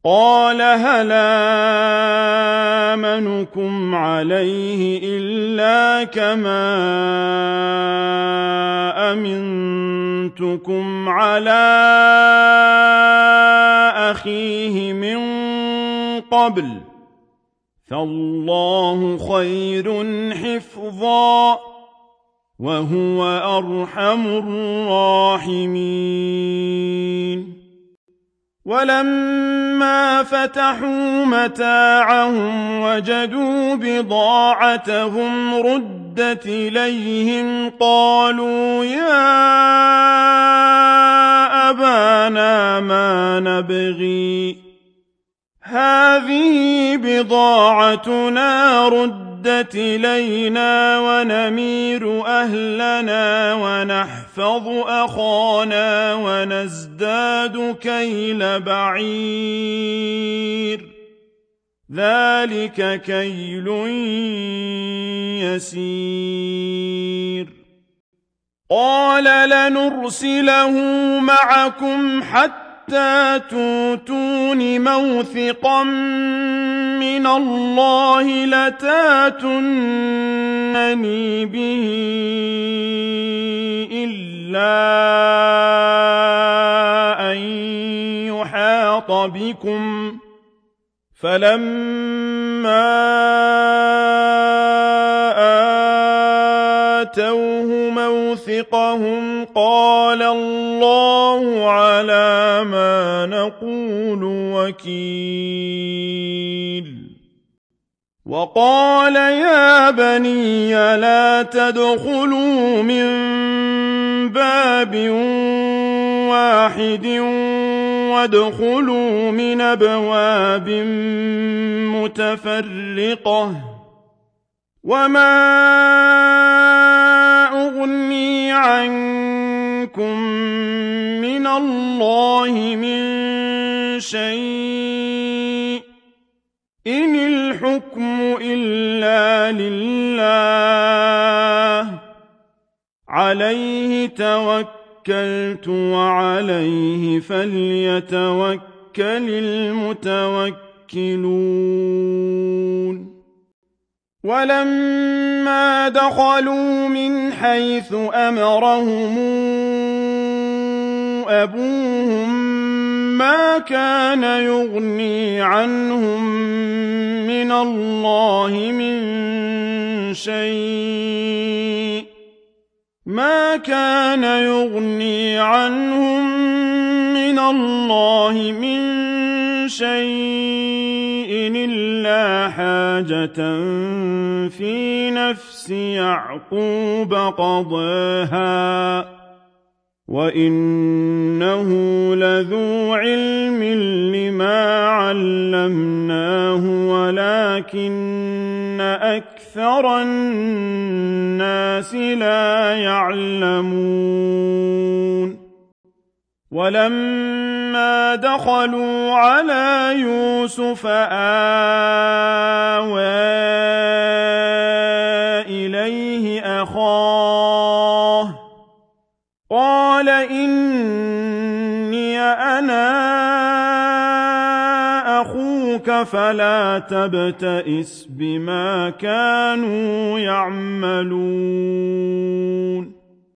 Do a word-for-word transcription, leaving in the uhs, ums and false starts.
قال هل آمنكم عليه إلا كما أمنتكم على أخيه من قبل فالله خير حفظا وهو أرحم الراحمين. ولما فتحوا متاعهم وجدوا بضاعتهم ردت إليهم قالوا يا أبانا ما نبغي هذه بضاعتنا ردت إلينا ونمير أهلنا ونحفظ أخانا ونزداد كيل بعير ذلك كيل يسير. قال لنرسله معكم حتى حتى توتون موثقا من الله لتاتونني به إلا أن يحاط بكم فلما آتوه موثقهم قال الله على ما نقول وكيل. وقال يا بني لا تدخلوا من باب واحد وادخلوا من أبواب متفرقة وما أغني عنكم من الله من شيء إن الحكم إلا لله عليه توكلت وعليه فليتوكل المتوكلون. ولما دخلوا من حيث أمرهم أبوهم ما كان يغني عنهم من الله من شيء ما كان يغني عنهم من الله من شيء إلا حاجة في نفس يعقوب قضاها وإنه لذو علم لما علمناه ولكن أكثر الناس لا يعلمون. ولما دخلوا على يوسف آوى إليه أخاه قال إني أنا أخوك فلا تبتئس بما كانوا يعملون.